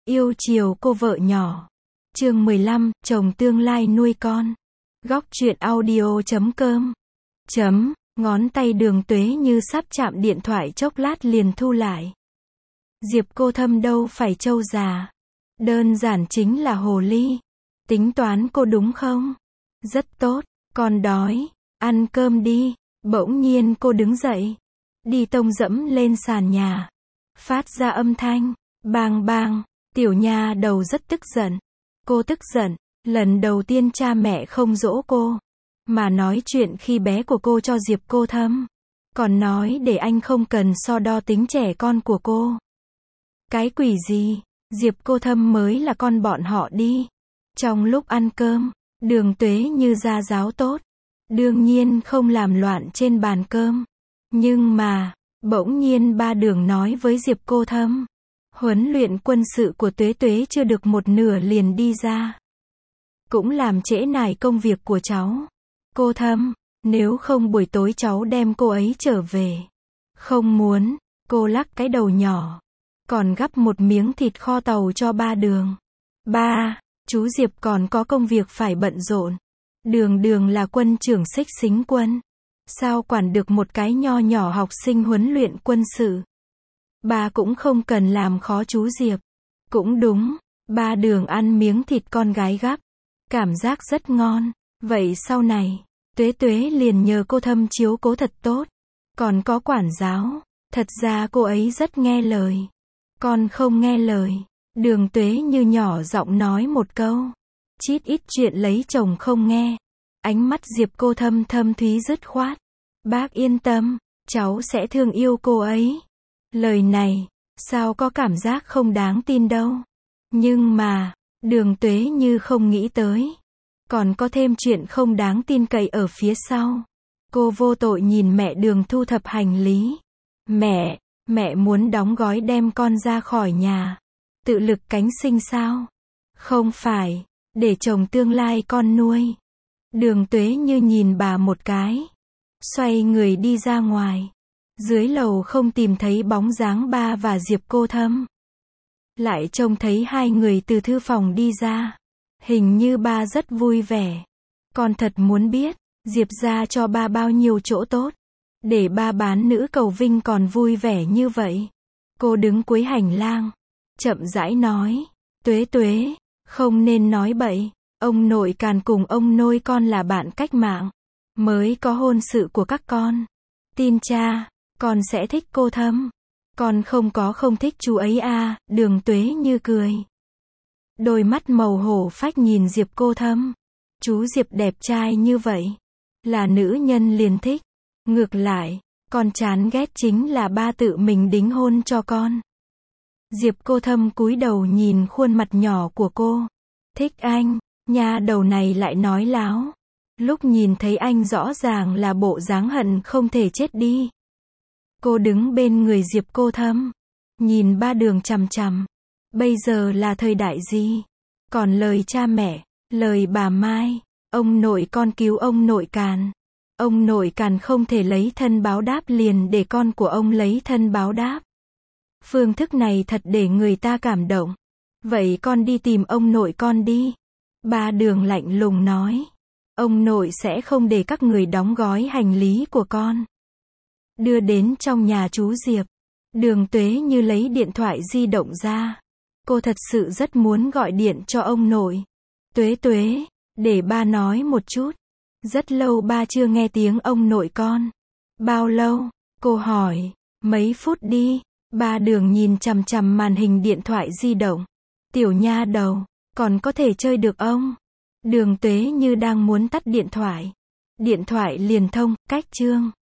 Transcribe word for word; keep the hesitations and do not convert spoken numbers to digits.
Yêu chiều cô vợ nhỏ. Chương mười lăm, chồng tương lai nuôi con. Góc truyện audio chấm com. Chấm, ngón tay Đường Tuế như sắp chạm điện thoại chốc lát liền thu lại. Diệp cô Thâm đâu phải trâu già. Đơn giản chính là hồ ly. Tính toán cô đúng không? Rất tốt, con đói, ăn cơm đi. Bỗng nhiên cô đứng dậy. Đi tông dẫm lên sàn nhà. Phát ra âm thanh, bang bang. Tiểu nha đầu rất tức giận. Cô tức giận, lần đầu tiên cha mẹ không dỗ cô, mà nói chuyện khi bé của cô cho Diệp cô Thâm. Còn nói để anh không cần so đo tính trẻ con của cô. Cái quỷ gì, Diệp cô Thâm mới là con bọn họ đi. Trong lúc ăn cơm, Đường Tuế như gia giáo tốt. Đương nhiên không làm loạn trên bàn cơm. Nhưng mà, bỗng nhiên ba Đường nói với Diệp cô Thâm. Huấn luyện quân sự của Tuế Tuế chưa được một nửa liền đi ra. Cũng làm trễ nải công việc của cháu. Cô Thâm, nếu không buổi tối cháu đem cô ấy trở về. Không muốn, cô lắc cái đầu nhỏ. Còn gắp một miếng thịt kho tàu cho ba Đường. Ba, chú Diệp còn có công việc phải bận rộn. Đường Đường là quân trưởng xích xính quân. Sao quản được một cái nho nhỏ học sinh huấn luyện quân sự. Ba cũng không cần làm khó chú Diệp. Cũng đúng, ba Đường ăn miếng thịt con gái gắp. Cảm giác rất ngon. Vậy sau này, Tuế Tuế liền nhờ cô Thâm chiếu cố thật tốt. Còn có quản giáo. Thật ra cô ấy rất nghe lời. Con không nghe lời. Đường Tuế như nhỏ giọng nói một câu. Chít ít chuyện lấy chồng không nghe. Ánh mắt Diệp cô Thâm thâm thúy dứt khoát. Bác yên tâm, cháu sẽ thương yêu cô ấy. Lời này, sao có cảm giác không đáng tin đâu. Nhưng mà, Đường Tuế như không nghĩ tới. Còn có thêm chuyện không đáng tin cậy ở phía sau. Cô vô tội nhìn mẹ Đường thu thập hành lý. Mẹ, mẹ muốn đóng gói đem con ra khỏi nhà. Tự lực cánh sinh sao? Không phải, để chồng tương lai con nuôi. Đường Tuế như nhìn bà một cái. Xoay người đi ra ngoài. Dưới lầu không tìm thấy bóng dáng ba và Diệp cô Thâm. Lại trông thấy hai người từ thư phòng đi ra. Hình như ba rất vui vẻ. Con thật muốn biết, Diệp ra cho ba bao nhiêu chỗ tốt. Để ba bán nữ cầu vinh còn vui vẻ như vậy. Cô đứng cuối hành lang. Chậm rãi nói. Tuế Tuế, không nên nói bậy. Ông nội Càn cùng ông nôi con là bạn cách mạng. Mới có hôn sự của các con. Tin cha, con sẽ thích cô Thâm. Con không có không thích chú ấy à, Đường Tuế như cười. Đôi mắt màu hổ phách nhìn Diệp cô Thâm. Chú Diệp đẹp trai như vậy. Là nữ nhân liền thích. Ngược lại, con chán ghét chính là ba tự mình đính hôn cho con. Diệp cô Thâm cúi đầu nhìn khuôn mặt nhỏ của cô. Thích anh, nha đầu này lại nói láo. Lúc nhìn thấy anh rõ ràng là bộ dáng hận không thể chết đi. Cô đứng bên người Diệp cô Thâm. Nhìn ba Đường chằm chằm. Bây giờ là thời đại gì? Còn lời cha mẹ, lời bà Mai. Ông nội con cứu ông nội Càn. Ông nội Càn không thể lấy thân báo đáp liền để con của ông lấy thân báo đáp. Phương thức này thật để người ta cảm động. Vậy con đi tìm ông nội con đi. Ba Đường lạnh lùng nói. Ông nội sẽ không để các người đóng gói hành lý của con. Đưa đến trong nhà chú Diệp. Đường Tuế như lấy điện thoại di động ra. Cô thật sự rất muốn gọi điện cho ông nội. Tuế Tuế, để ba nói một chút. Rất lâu ba chưa nghe tiếng ông nội con. Bao lâu? Cô hỏi. Mấy phút đi. Ba Đường nhìn chằm chằm màn hình điện thoại di động. Tiểu nha đầu, còn có thể chơi được ông? Đường Tuế như đang muốn tắt điện thoại. Điện thoại liền thông, cách chương.